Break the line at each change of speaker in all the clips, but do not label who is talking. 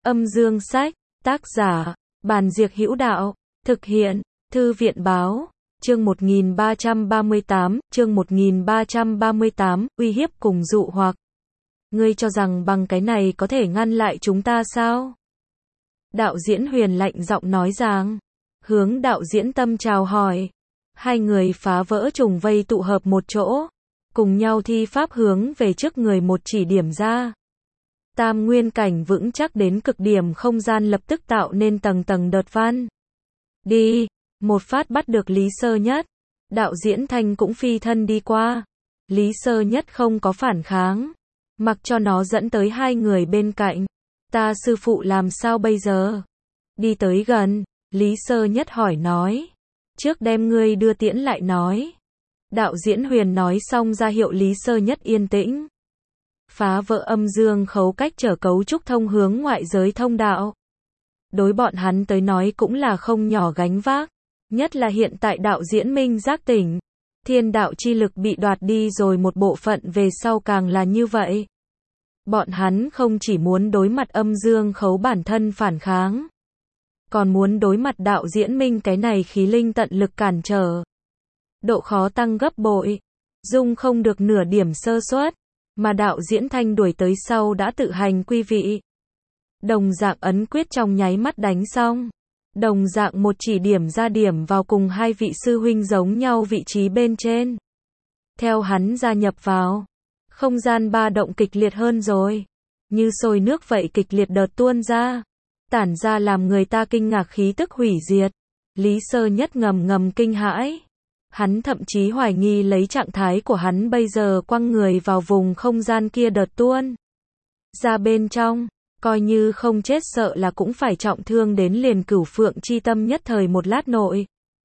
Âm dương sách, tác giả, Bàn Diệc Hữu Đạo, thực hiện, Thư viện báo, chương 1338, uy hiếp cùng dụ hoặc. Ngươi cho rằng bằng cái này có thể ngăn lại chúng ta sao? Đạo diễn Huyền lạnh giọng nói rằng, hướng đạo diễn Tâm chào hỏi. Hai người phá vỡ trùng vây tụ hợp một chỗ, cùng nhau thi pháp hướng về trước người một chỉ điểm ra. Tam nguyên cảnh vững chắc đến cực điểm, không gian lập tức tạo nên tầng tầng đợt văn. Đi, một phát bắt được Lý Sơ Nhất. Đạo diễn Thanh cũng phi thân đi qua. Lý Sơ Nhất không có phản kháng, mặc cho nó dẫn tới hai người bên cạnh. Ta sư phụ làm sao bây giờ? Đi tới gần, Lý Sơ Nhất hỏi nói. Trước đem ngươi đưa tiễn lại nói. Đạo diễn Huyền nói xong ra hiệu Lý Sơ Nhất yên tĩnh. Phá vỡ âm dương khấu cách trở cấu trúc thông hướng ngoại giới thông đạo. Đối bọn hắn tới nói cũng là không nhỏ gánh vác. Nhất là hiện tại đạo diễn minh giác tỉnh. Thiên đạo chi lực bị đoạt đi rồi một bộ phận, về sau càng là như vậy. Bọn hắn không chỉ muốn đối mặt âm dương khấu bản thân phản kháng, còn muốn đối mặt đạo diễn minh cái này khí linh tận lực cản trở. Độ khó tăng gấp bội, dung không được nửa điểm sơ suất, mà đạo diễn Thanh đuổi tới sau đã tự hành quy vị. Đồng dạng ấn quyết trong nháy mắt đánh xong. Đồng dạng một chỉ điểm ra điểm vào cùng hai vị sư huynh giống nhau vị trí bên trên. Theo hắn gia nhập vào, không gian ba động kịch liệt hơn rồi. Như sôi nước vậy kịch liệt đợt tuôn ra. Tản ra làm người ta kinh ngạc khí tức hủy diệt. Lý Sơ Nhất ngầm kinh hãi. Hắn thậm chí hoài nghi lấy trạng thái của hắn bây giờ quăng người vào vùng không gian kia đợt tuôn ra bên trong. Coi như không chết sợ là cũng phải trọng thương đến liền Cửu Phượng chi tâm nhất thời một lát nội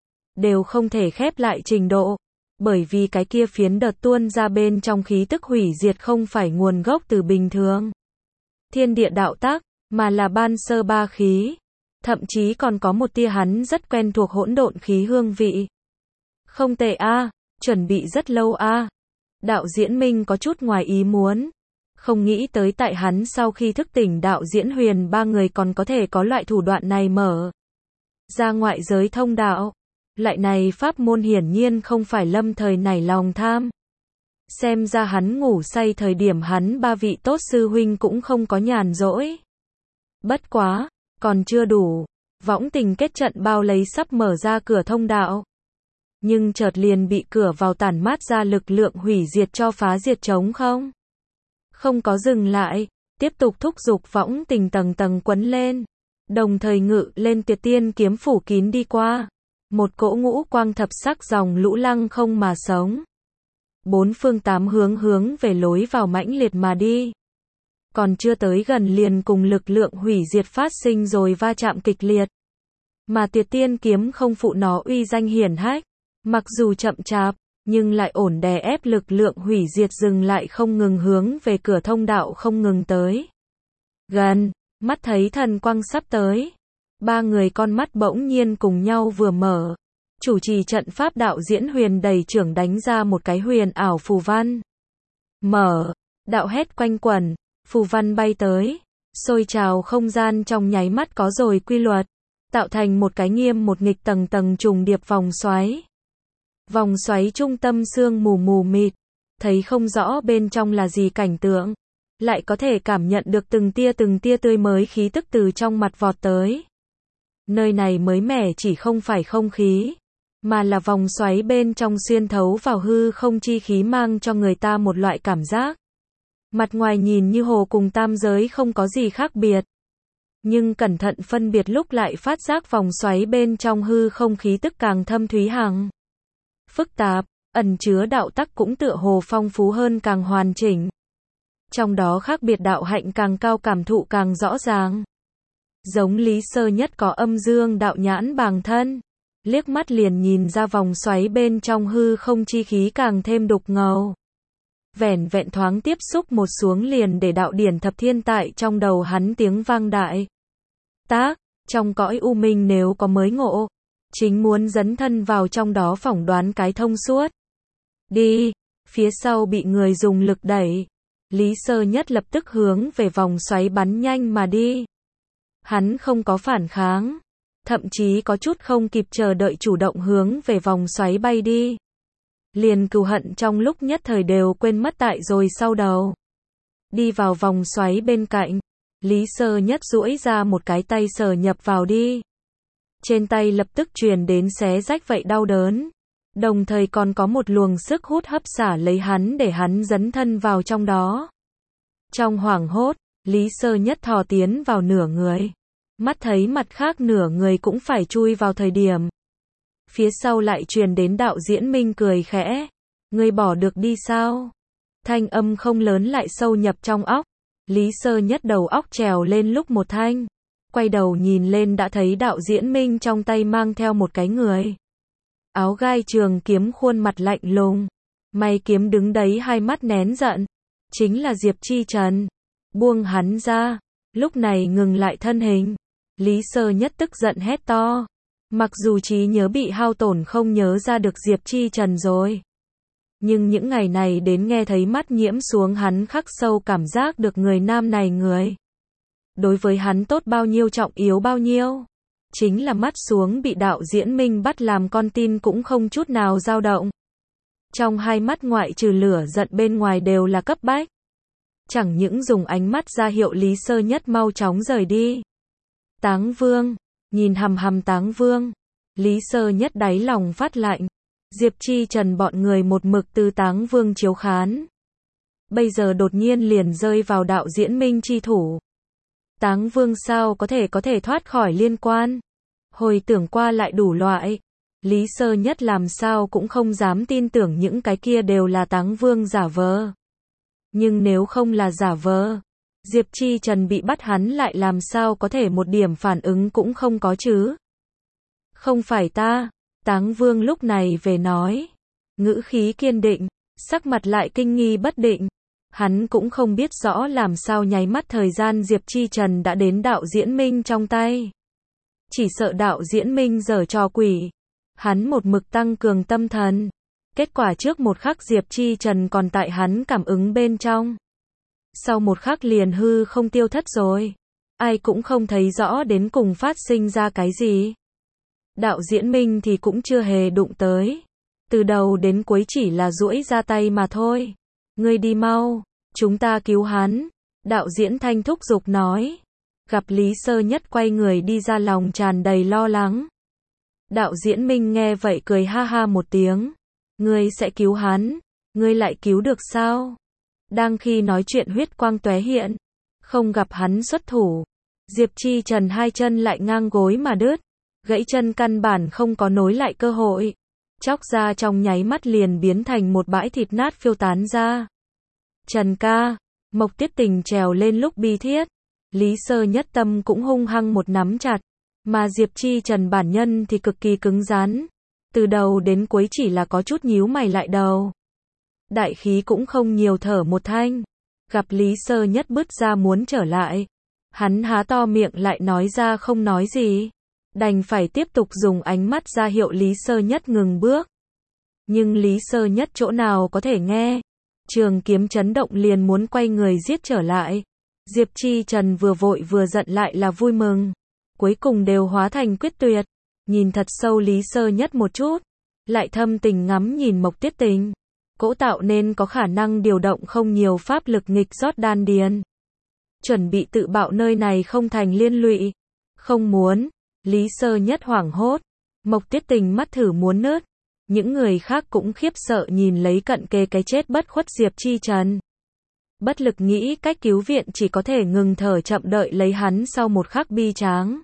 đều không thể khép lại trình độ. Bởi vì cái kia phiến đợt tuôn ra bên trong khí tức hủy diệt không phải nguồn gốc từ bình thường thiên địa đạo tác, mà là ban sơ ba khí. Thậm chí còn có một tia hắn rất quen thuộc hỗn độn khí hương vị. Không tệ a, chuẩn bị rất lâu a. Đạo diễn Minh có chút ngoài ý muốn. Không nghĩ tới tại hắn sau khi thức tỉnh đạo diễn Huyền ba người còn có thể có loại thủ đoạn này mở ra ngoại giới thông đạo. Loại này pháp môn hiển nhiên không phải lâm thời nảy lòng tham. Xem ra hắn ngủ say thời điểm hắn ba vị tốt sư huynh cũng không có nhàn rỗi. Bất quá, còn chưa đủ. Võng tình kết trận bao lấy sắp mở ra cửa thông đạo. Nhưng chợt liền bị cửa vào tản mát ra lực lượng hủy diệt cho phá diệt trống không. Không có dừng lại, tiếp tục thúc giục võng tình tầng tầng quấn lên. Đồng thời ngự lên Tuyệt Tiên kiếm phủ kín đi qua. Một cỗ ngũ quang thập sắc dòng lũ lăng không mà sống. Bốn phương tám hướng về lối vào mãnh liệt mà đi. Còn chưa tới gần liền cùng lực lượng hủy diệt phát sinh rồi va chạm kịch liệt. Mà Tuyệt Tiên kiếm không phụ nó uy danh hiển hách. Mặc dù chậm chạp, nhưng lại ổn đè ép lực lượng hủy diệt dừng lại không ngừng hướng về cửa thông đạo không ngừng tới. Gần, mắt thấy thần quang sắp tới. Ba người con mắt bỗng nhiên cùng nhau vừa mở. Chủ trì trận pháp đạo diễn Huyền đầy trưởng đánh ra một cái huyền ảo phù văn. Mở, đạo hét quanh quẩn, phù văn bay tới. Sôi trào không gian trong nháy mắt có rồi quy luật. Tạo thành một cái nghiêm một nghịch tầng tầng trùng điệp vòng xoáy. Vòng xoáy trung tâm sương mù mịt, thấy không rõ bên trong là gì cảnh tượng, lại có thể cảm nhận được từng tia tươi mới khí tức từ trong mặt vọt tới. Nơi này mới mẻ chỉ không phải không khí, mà là vòng xoáy bên trong xuyên thấu vào hư không chi khí mang cho người ta một loại cảm giác. Mặt ngoài nhìn như hồ cùng tam giới không có gì khác biệt. Nhưng cẩn thận phân biệt lúc lại phát giác vòng xoáy bên trong hư không khí tức càng thâm thúy hằng phức tạp, ẩn chứa đạo tắc cũng tựa hồ phong phú hơn càng hoàn chỉnh. Trong đó khác biệt đạo hạnh càng cao cảm thụ càng rõ ràng. Giống Lý Sơ Nhất có âm dương đạo nhãn bàng thân. Liếc mắt liền nhìn ra vòng xoáy bên trong hư không chi khí càng thêm đục ngầu. Vẻn vẹn thoáng tiếp xúc một xuống liền để đạo điển thập thiên tại trong đầu hắn tiếng vang đại. Tác, trong cõi u minh nếu có mới ngộ. Chính muốn dấn thân vào trong đó phỏng đoán cái thông suốt. Đi, phía sau bị người dùng lực đẩy. Lý Sơ Nhất lập tức hướng về vòng xoáy bắn nhanh mà đi. Hắn không có phản kháng, thậm chí có chút không kịp chờ đợi chủ động hướng về vòng xoáy bay đi. Liền cừu hận trong lúc nhất thời đều quên mất tại rồi sau đầu. Đi vào vòng xoáy bên cạnh, Lý Sơ Nhất duỗi ra một cái tay sờ nhập vào đi. Trên tay lập tức truyền đến xé rách vậy đau đớn. Đồng thời còn có một luồng sức hút hấp xả lấy hắn để hắn dấn thân vào trong đó. Trong hoảng hốt, Lý Sơ Nhất thò tiến vào nửa người. Mắt thấy mặt khác nửa người cũng phải chui vào thời điểm. Phía sau lại truyền đến Đạo Diễn Minh cười khẽ. Ngươi bỏ được đi sao? Thanh âm không lớn lại sâu nhập trong óc. Lý Sơ Nhất đầu óc trèo lên lúc một thanh. Quay đầu nhìn lên đã thấy Đạo Diễn Minh trong tay mang theo một cái người. Áo gai trường kiếm khuôn mặt lạnh lùng. Mày kiếm đứng đấy hai mắt nén giận. Chính là Diệp Chi Trần. Buông hắn ra. Lúc này ngừng lại thân hình. Lý Sơ Nhất tức giận hét to. Mặc dù trí nhớ bị hao tổn không nhớ ra được Diệp Chi Trần rồi. Nhưng những ngày này đến nghe thấy mắt nhiễm xuống hắn khắc sâu cảm giác được người nam này người. Đối với hắn tốt bao nhiêu trọng yếu bao nhiêu. Chính là mắt xuống bị Đạo Diễn Minh bắt làm con tin cũng không chút nào dao động. Trong hai mắt ngoại trừ lửa giận bên ngoài đều là cấp bách. Chẳng những dùng ánh mắt ra hiệu Lý Sơ Nhất mau chóng rời đi. Táng Vương, nhìn hằm hằm Táng Vương, Lý Sơ Nhất đáy lòng phát lạnh. Diệp Chi Trần bọn người một mực từ Táng Vương chiếu khán. Bây giờ đột nhiên liền rơi vào Đạo Diễn Minh chi thủ. Táng Vương sao có thể thoát khỏi liên quan. Hồi tưởng qua lại đủ loại. Lý Sơ Nhất làm sao cũng không dám tin tưởng những cái kia đều là Táng Vương giả vờ. Nhưng nếu không là giả vờ, Diệp Chi Trần bị bắt hắn lại làm sao có thể một điểm phản ứng cũng không có chứ. Không phải ta, Táng Vương lúc này về nói. Ngữ khí kiên định, sắc mặt lại kinh nghi bất định. Hắn cũng không biết rõ làm sao nháy mắt thời gian Diệp Chi Trần đã đến Đạo Diễn Minh trong tay. Chỉ sợ Đạo Diễn Minh giở trò quỷ. Hắn một mực tăng cường tâm thần. Kết quả trước một khắc Diệp Chi Trần còn tại hắn cảm ứng bên trong. Sau một khắc liền hư không tiêu thất rồi. Ai cũng không thấy rõ đến cùng phát sinh ra cái gì. Đạo Diễn Minh thì cũng chưa hề đụng tới. Từ đầu đến cuối chỉ là duỗi ra tay mà thôi. Ngươi đi mau, chúng ta cứu hắn. Đạo Diễn Thanh thúc giục nói. Gặp Lý Sơ Nhất quay người đi ra lòng tràn đầy lo lắng. Đạo Diễn Minh nghe vậy cười ha ha một tiếng. Ngươi sẽ cứu hắn, ngươi lại cứu được sao? Đang khi nói chuyện huyết quang tóe hiện, không gặp hắn xuất thủ. Diệp Chi Trần hai chân lại ngang gối mà đứt, gãy chân căn bản không có nối lại cơ hội. Chóc ra trong nháy mắt liền biến thành một bãi thịt nát phiêu tán ra. Trần ca, Mộc Tiếp Tình trèo lên lúc bi thiết. Lý Sơ Nhất tâm cũng hung hăng một nắm chặt, mà Diệp Chi Trần bản nhân thì cực kỳ cứng rắn. Từ đầu đến cuối chỉ là có chút nhíu mày lại đầu. Đại khí cũng không nhiều thở một thanh. Gặp Lý Sơ Nhất bứt ra muốn trở lại. Hắn há to miệng lại nói ra không nói gì. Đành phải tiếp tục dùng ánh mắt ra hiệu Lý Sơ Nhất ngừng bước. Nhưng Lý Sơ Nhất chỗ nào có thể nghe. Trường kiếm chấn động liền muốn quay người giết trở lại. Diệp Chi Trần vừa vội vừa giận lại là vui mừng. Cuối cùng đều hóa thành quyết tuyệt. Nhìn thật sâu Lý Sơ Nhất một chút. Lại thâm tình ngắm nhìn Mộc Tiếp Tình. Cỗ tạo nên có khả năng điều động không nhiều pháp lực nghịch rót đan điền. Chuẩn bị tự bạo nơi này không thành liên lụy. Không muốn. Lý Sơ Nhất hoảng hốt. Mộc Tiếp Tình mắt thử muốn nứt. Những người khác cũng khiếp sợ nhìn lấy cận kề cái chết bất khuất Diệp Chi Trần. Bất lực nghĩ cách cứu viện chỉ có thể ngừng thở chậm đợi lấy hắn sau một khắc bi tráng.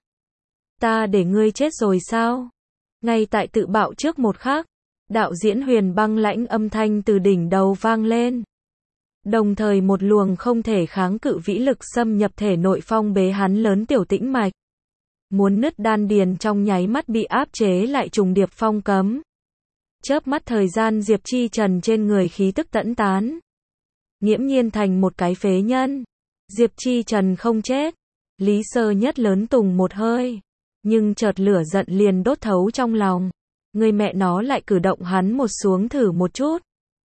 Ta để ngươi chết rồi sao? Ngay tại tự bạo trước một khắc, Đạo Diễn Huyền băng lãnh âm thanh từ đỉnh đầu vang lên. Đồng thời một luồng không thể kháng cự vĩ lực xâm nhập thể nội phong bế hắn lớn tiểu tĩnh mạch. Muốn nứt đan điền trong nháy mắt bị áp chế lại trùng điệp phong cấm. Chớp mắt thời gian Diệp Chi Trần trên người khí tức tẫn tán. Nghiễm nhiên thành một cái phế nhân. Diệp Chi Trần không chết. Lý Sơ Nhất lớn tùng một hơi. Nhưng chợt lửa giận liền đốt thấu trong lòng. Người mẹ nó lại cử động hắn một xuống thử một chút.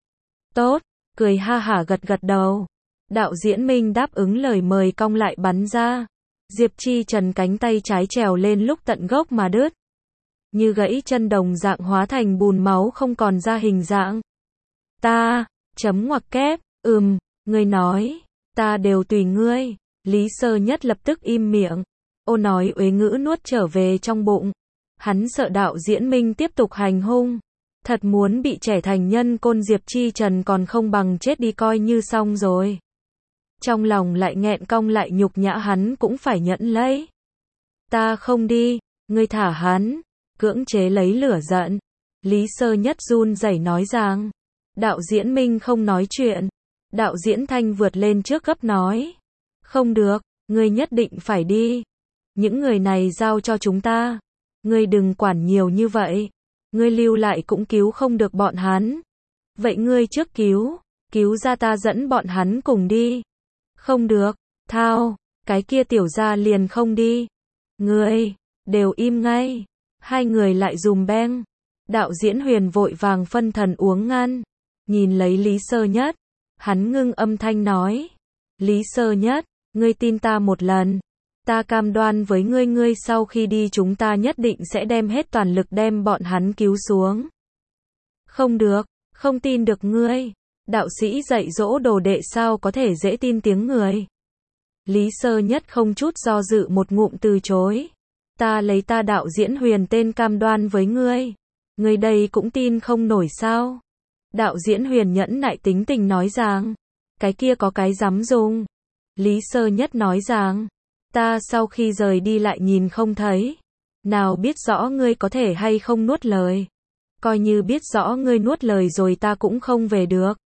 Tốt, cười ha hả gật gật đầu. Đạo Diễn Minh đáp ứng lời mời cong lại bắn ra. Diệp Chi Trần cánh tay trái trèo lên lúc tận gốc mà đứt. Như gãy chân đồng dạng hóa thành bùn máu không còn ra hình dạng. Ta, chấm ngoặc kép, ngươi nói, ta đều tùy ngươi. Lý Sơ Nhất lập tức im miệng. Ô nói uế ngữ nuốt trở về trong bụng. Hắn sợ đạo diễn Minh tiếp tục hành hung. Thật muốn bị trẻ thành nhân côn Diệp Chi Trần còn không bằng chết đi coi như xong rồi. Trong lòng lại nghẹn cong lại nhục nhã hắn cũng phải nhận lấy. Ta không đi, ngươi thả hắn. Cưỡng chế lấy lửa giận. Lý Sơ Nhất run rẩy nói rằng. Đạo diễn Minh không nói chuyện. Đạo diễn Thanh vượt lên trước gấp nói. Không được, ngươi nhất định phải đi. Những người này giao cho chúng ta. Ngươi đừng quản nhiều như vậy. Ngươi lưu lại cũng cứu không được bọn hắn. Vậy ngươi trước cứu ra ta dẫn bọn hắn cùng đi. Không được, thao, cái kia tiểu gia liền không đi. Ngươi, đều im ngay. Hai người lại dùm beng. Đạo diễn Huyền vội vàng phân thần uống ngăn. Nhìn lấy Lý Sơ Nhất. Hắn ngưng âm thanh nói. Lý Sơ Nhất, ngươi tin ta một lần. Ta cam đoan với ngươi sau khi đi chúng ta nhất định sẽ đem hết toàn lực đem bọn hắn cứu xuống. Không được, không tin được ngươi. Đạo sĩ dạy dỗ đồ đệ sao có thể dễ tin tiếng người. Lý Sơ Nhất không chút do dự một ngụm từ chối. Ta lấy ta đạo diễn Huyền tên cam đoan với ngươi. Ngươi đây cũng tin không nổi sao. Đạo diễn Huyền nhẫn nại tính tình nói rằng. Cái kia có cái dám dùng. Lý Sơ Nhất nói rằng. Ta sau khi rời đi lại nhìn không thấy. Nào biết rõ ngươi có thể hay không nuốt lời. Coi như biết rõ ngươi nuốt lời rồi ta cũng không về được.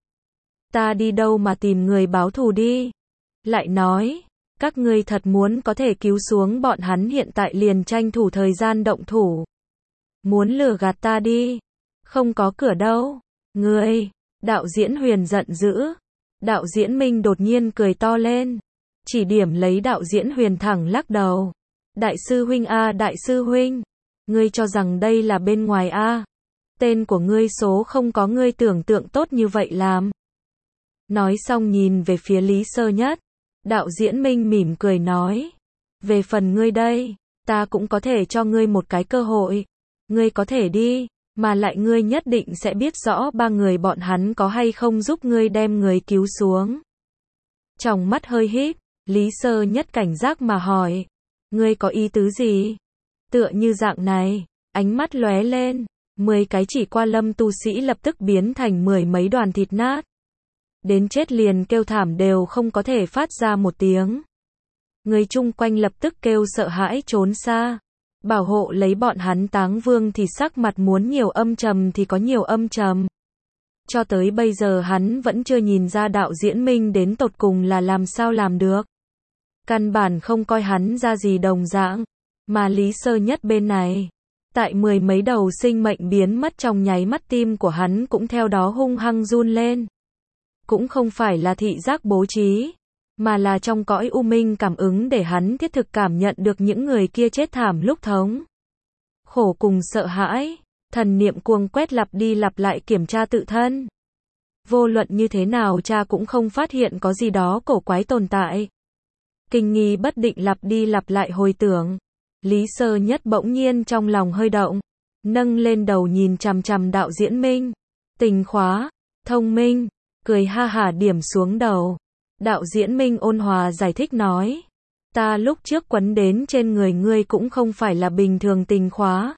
Ta đi đâu mà tìm người báo thù đi. Lại nói, các ngươi thật muốn có thể cứu xuống bọn hắn hiện tại liền tranh thủ thời gian động thủ. Muốn lừa gạt ta đi. Không có cửa đâu. Ngươi, đạo diễn Huyền giận dữ. Đạo diễn Minh đột nhiên cười to lên. Chỉ điểm lấy đạo diễn Huyền thẳng lắc đầu. Đại sư huynh a, đại sư huynh. Ngươi cho rằng đây là bên ngoài a. Tên của ngươi số không có ngươi tưởng tượng tốt như vậy làm. Nói xong nhìn về phía Lý Sơ Nhất. Đạo diễn Minh mỉm cười nói. Về phần ngươi đây, ta cũng có thể cho ngươi một cái cơ hội. Ngươi có thể đi, mà lại ngươi nhất định sẽ biết rõ ba người bọn hắn có hay không giúp ngươi đem người cứu xuống. Trong mắt hơi híp, Lý Sơ Nhất cảnh giác mà hỏi. Ngươi có ý tứ gì? Tựa như dạng này, ánh mắt lóe lên. 10 cái chỉ qua lâm tu sĩ lập tức biến thành 10 mấy đoàn thịt nát. Đến chết liền kêu thảm đều không có thể phát ra một tiếng. Người chung quanh lập tức kêu sợ hãi trốn xa. Bảo hộ lấy bọn hắn Táng Vương thì sắc mặt muốn nhiều âm trầm thì có nhiều âm trầm. Cho tới bây giờ hắn vẫn chưa nhìn ra đạo diễn Minh đến tột cùng là làm sao làm được. Căn bản không coi hắn ra gì đồng dạng. Mà Lý Sơ Nhất bên này. Tại 10 mấy đầu sinh mệnh biến mất trong nháy mắt tim của hắn cũng theo đó hung hăng run lên. Cũng không phải là thị giác bố trí, mà là trong cõi u minh cảm ứng để hắn thiết thực cảm nhận được những người kia chết thảm lúc thống. Khổ cùng sợ hãi, thần niệm cuồng quét lặp đi lặp lại kiểm tra tự thân. Vô luận như thế nào cha cũng không phát hiện có gì đó cổ quái tồn tại. Kinh nghi bất định lặp đi lặp lại hồi tưởng. Lý Sơ Nhất bỗng nhiên trong lòng hơi động, nâng lên đầu nhìn chằm chằm đạo diễn Minh. Tình khóa, thông minh, cười ha hả điểm xuống đầu. Đạo diễn Minh ôn hòa giải thích nói. Ta lúc trước quấn đến trên người ngươi cũng không phải là bình thường tình khóa,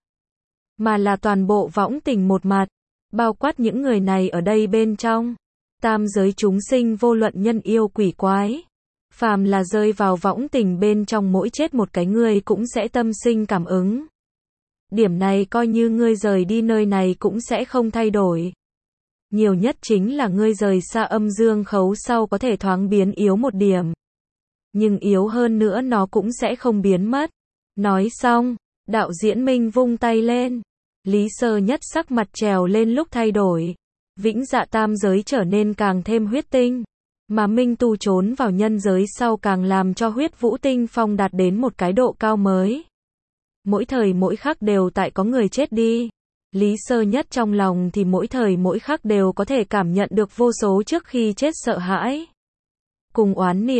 mà là toàn bộ võng tình một mặt, bao quát những người này ở đây bên trong. Tam giới chúng sinh vô luận nhân yêu quỷ quái. Phàm là rơi vào võng tình bên trong mỗi chết một cái ngươi cũng sẽ tâm sinh cảm ứng. Điểm này coi như ngươi rời đi nơi này cũng sẽ không thay đổi. Nhiều nhất chính là ngươi rời xa âm dương khấu sau có thể thoáng biến yếu một điểm. Nhưng yếu hơn nữa nó cũng sẽ không biến mất. Nói xong, đạo diễn Minh vung tay lên. Lý Sơ Nhất sắc mặt trèo lên lúc thay đổi. Vĩnh dạ tam giới trở nên càng thêm huyết tinh. Mà Minh tu trốn vào nhân giới sau càng làm cho huyết vũ tinh phong đạt đến một cái độ cao mới. Mỗi thời mỗi khắc đều tại có người chết đi. Lý Sơ Nhất trong lòng thì mỗi thời mỗi khắc đều có thể cảm nhận được vô số trước khi chết sợ hãi. Cùng oán niệm,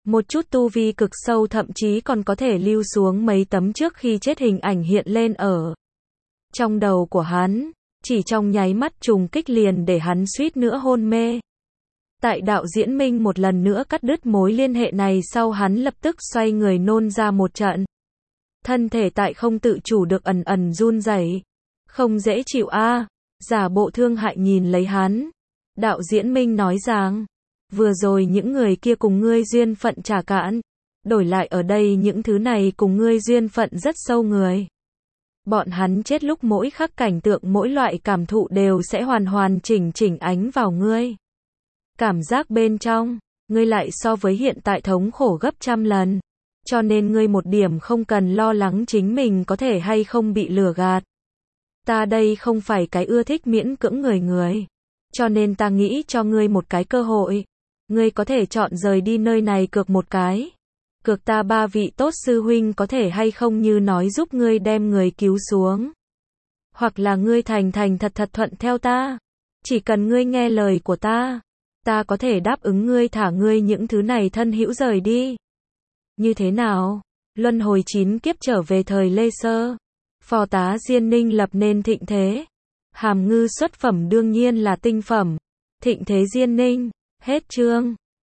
Một chút tu vi cực sâu thậm chí còn có thể lưu xuống mấy tấm trước khi chết hình ảnh hiện lên ở trong đầu của hắn, chỉ trong nháy mắt trùng kích liền để hắn suýt nữa hôn mê. Tại đạo diễn Minh một lần nữa cắt đứt mối liên hệ này sau hắn lập tức xoay người nôn ra một trận. Thân thể tại không tự chủ được ẩn ẩn run rẩy. Không dễ chịu a. Giả bộ thương hại nhìn lấy hắn. Đạo diễn Minh nói rằng, vừa rồi những người kia cùng ngươi duyên phận trả cạn, đổi lại ở đây những thứ này cùng ngươi duyên phận rất sâu người. Bọn hắn chết lúc mỗi khắc cảnh tượng mỗi loại cảm thụ đều sẽ hoàn hoàn chỉnh chỉnh ánh vào ngươi. Cảm giác bên trong, ngươi lại so với hiện tại thống khổ gấp trăm lần. Cho nên ngươi một điểm không cần lo lắng chính mình có thể hay không bị lừa gạt. Ta đây không phải cái ưa thích miễn cưỡng người. Cho nên ta nghĩ cho ngươi một cái cơ hội. Ngươi có thể chọn rời đi nơi này cược một cái. Cược ta 3 vị tốt sư huynh có thể hay không như nói giúp ngươi đem người cứu xuống. Hoặc là ngươi thành thật thuận theo ta. Chỉ cần ngươi nghe lời của ta. Ta có thể đáp ứng ngươi thả ngươi những thứ này thân hữu rời đi. Như thế nào? Luân hồi 9 kiếp trở về thời Lê Sơ. Phò tá Diên Ninh lập nên thịnh thế. Hàm Ngư xuất phẩm đương nhiên là tinh phẩm. Thịnh thế Diên Ninh. Hết chương.